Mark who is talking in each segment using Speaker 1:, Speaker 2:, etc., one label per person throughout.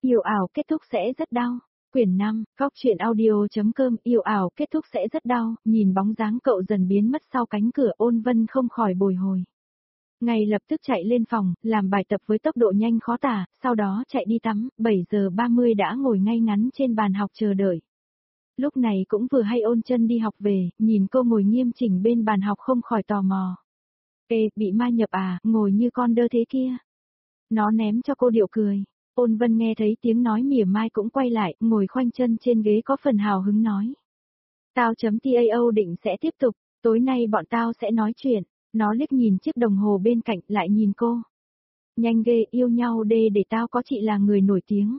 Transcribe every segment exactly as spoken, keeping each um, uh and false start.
Speaker 1: Yêu ảo kết thúc sẽ rất đau. Quyển năm, Góc truyện audio.com. Yêu ảo kết thúc sẽ rất đau. Nhìn bóng dáng cậu dần biến mất sau cánh cửa, Ôn Vân không khỏi bồi hồi. Ngay lập tức chạy lên phòng, làm bài tập với tốc độ nhanh khó tả, sau đó chạy đi tắm, bảy giờ ba mươi đã ngồi ngay ngắn trên bàn học chờ đợi. Lúc này cũng vừa hay Ôn Chân đi học về, nhìn cô ngồi nghiêm chỉnh bên bàn học không khỏi tò mò. Ê, bị ma nhập à, ngồi như con đơ thế kia. Nó ném cho cô điệu cười. Ôn Vân nghe thấy tiếng nói mỉa mai cũng quay lại, ngồi khoanh chân trên ghế có phần hào hứng nói. Tao chấm tao định sẽ tiếp tục, tối nay bọn tao sẽ nói chuyện. Nó liếc nhìn chiếc đồng hồ bên cạnh lại nhìn cô. Nhanh ghê, yêu nhau đê để tao có chị là người nổi tiếng.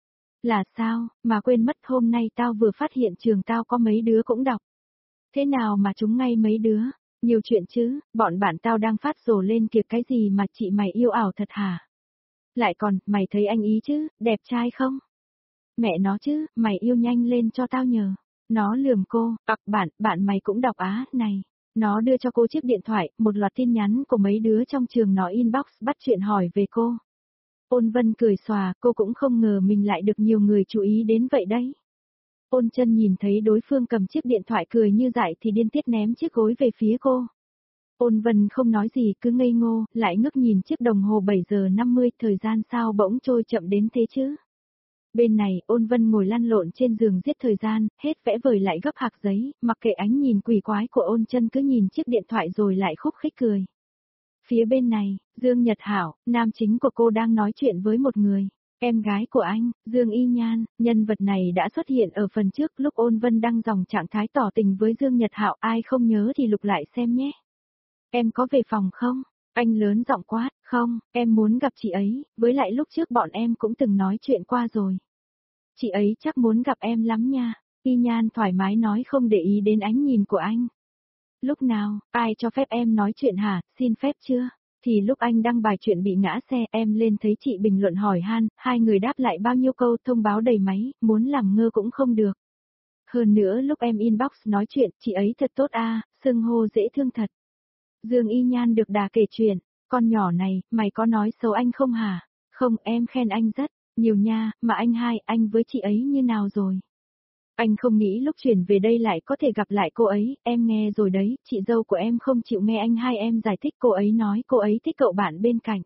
Speaker 1: Là sao, mà quên mất hôm nay tao vừa phát hiện trường tao có mấy đứa cũng đọc. Thế nào mà chúng ngay mấy đứa, nhiều chuyện chứ, bọn bạn tao đang phát rồ lên kìa cái gì mà chị mày yêu ảo thật hả? Lại còn, mày thấy anh ý chứ, đẹp trai không? Mẹ nó chứ, mày yêu nhanh lên cho tao nhờ. Nó lườm cô, ặc bạn, bạn mày cũng đọc á, này. Nó đưa cho cô chiếc điện thoại, một loạt tin nhắn của mấy đứa trong trường nó inbox bắt chuyện hỏi về cô. Ôn Vân cười xòa, cô cũng không ngờ mình lại được nhiều người chú ý đến vậy đấy. Ôn Chân nhìn thấy đối phương cầm chiếc điện thoại cười như dại thì điên tiết ném chiếc gối về phía cô. Ôn Vân không nói gì cứ ngây ngô, lại ngước nhìn chiếc đồng hồ bảy giờ năm mươi, thời gian sao bỗng trôi chậm đến thế chứ. Bên này, Ôn Vân ngồi lăn lộn trên giường giết thời gian, hết vẽ vời lại gấp hạc giấy, mặc kệ ánh nhìn quỷ quái của Ôn Chân cứ nhìn chiếc điện thoại rồi lại khúc khích cười. Phía bên này, Dương Nhật Hảo, nam chính của cô đang nói chuyện với một người, em gái của anh, Dương Y Nhan, nhân vật này đã xuất hiện ở phần trước lúc Ôn Vân đăng dòng trạng thái tỏ tình với Dương Nhật Hảo, ai không nhớ thì lục lại xem nhé. Em có về phòng không? Anh lớn giọng quát, không, em muốn gặp chị ấy, với lại lúc trước bọn em cũng từng nói chuyện qua rồi. Chị ấy chắc muốn gặp em lắm nha, Y Nhan thoải mái nói không để ý đến ánh nhìn của anh. Lúc nào, ai cho phép em nói chuyện hả, xin phép chưa? Thì lúc anh đăng bài chuyện bị ngã xe, em lên thấy chị bình luận hỏi han, hai người đáp lại bao nhiêu câu thông báo đầy máy, muốn làm ngơ cũng không được. Hơn nữa lúc em inbox nói chuyện, chị ấy thật tốt a, xưng hô dễ thương thật. Dương Y Nhan được đà kể chuyện, con nhỏ này, mày có nói xấu anh không hả? Không, em khen anh rất nhiều nha, mà anh hai, anh với chị ấy như nào rồi? Anh không nghĩ lúc chuyển về đây lại có thể gặp lại cô ấy, em nghe rồi đấy, chị dâu của em không chịu nghe anh hai em giải thích, cô ấy nói cô ấy thích cậu bạn bên cạnh.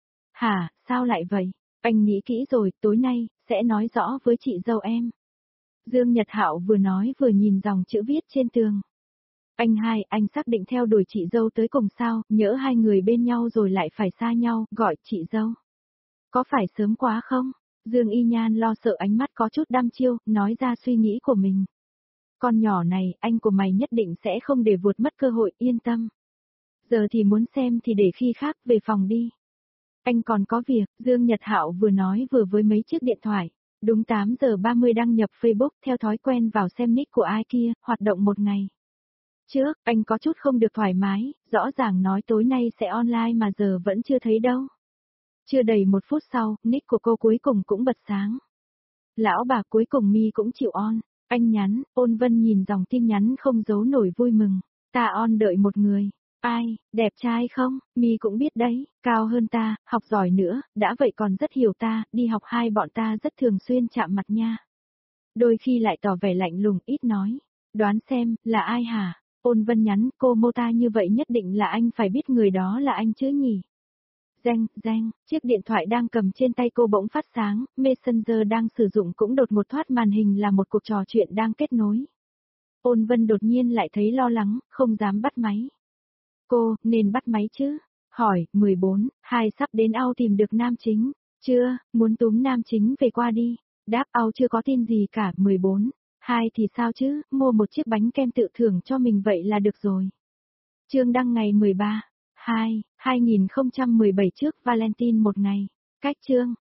Speaker 1: Hả, sao lại vậy? Anh nghĩ kỹ rồi, tối nay, sẽ nói rõ với chị dâu em. Dương Nhật Hạo vừa nói vừa nhìn dòng chữ viết trên tường. Anh hai, anh xác định theo đuổi chị dâu tới cùng sao, nhỡ hai người bên nhau rồi lại phải xa nhau, gọi chị dâu. Có phải sớm quá không? Dương Y Nhan lo sợ ánh mắt có chút đăm chiêu, nói ra suy nghĩ của mình. Con nhỏ này, anh của mày nhất định sẽ không để vụt mất cơ hội, yên tâm. Giờ thì muốn xem thì để khi khác, về phòng đi. Anh còn có việc, Dương Nhật Hạo vừa nói vừa với mấy chiếc điện thoại. Đúng tám giờ ba mươi đăng nhập Facebook, theo thói quen vào xem nick của ai kia, hoạt động một ngày. Trước, anh có chút không được thoải mái, rõ ràng nói tối nay sẽ online mà giờ vẫn chưa thấy đâu. Chưa đầy một phút sau, nick của cô cuối cùng cũng bật sáng. Lão bà cuối cùng mi cũng chịu on. Anh nhắn, Ôn Vân nhìn dòng tin nhắn không giấu nổi vui mừng. Ta on đợi một người. Ai, đẹp trai không, mi cũng biết đấy, cao hơn ta, học giỏi nữa, đã vậy còn rất hiểu ta, đi học hai bọn ta rất thường xuyên chạm mặt nha. Đôi khi lại tỏ vẻ lạnh lùng, ít nói. Đoán xem, là ai hả? Ôn Vân nhắn, cô mô ta như vậy nhất định là anh phải biết người đó là anh chứ nhỉ? Reng, reng, chiếc điện thoại đang cầm trên tay cô bỗng phát sáng, Messenger đang sử dụng cũng đột một thoát màn hình là một cuộc trò chuyện đang kết nối. Ôn Vân đột nhiên lại thấy lo lắng, không dám bắt máy. Cô, nên bắt máy chứ? Hỏi, mười bốn, hai sắp đến ao tìm được nam chính. Chưa, muốn túm nam chính về qua đi. Đáp ao chưa có tin gì cả, mười bốn. Hai thì sao chứ, mua một chiếc bánh kem tự thưởng cho mình vậy là được rồi. Chương đăng ngày mười ba, hai, hai nghìn không trăm mười bảy trước Valentine một ngày. Cách chương.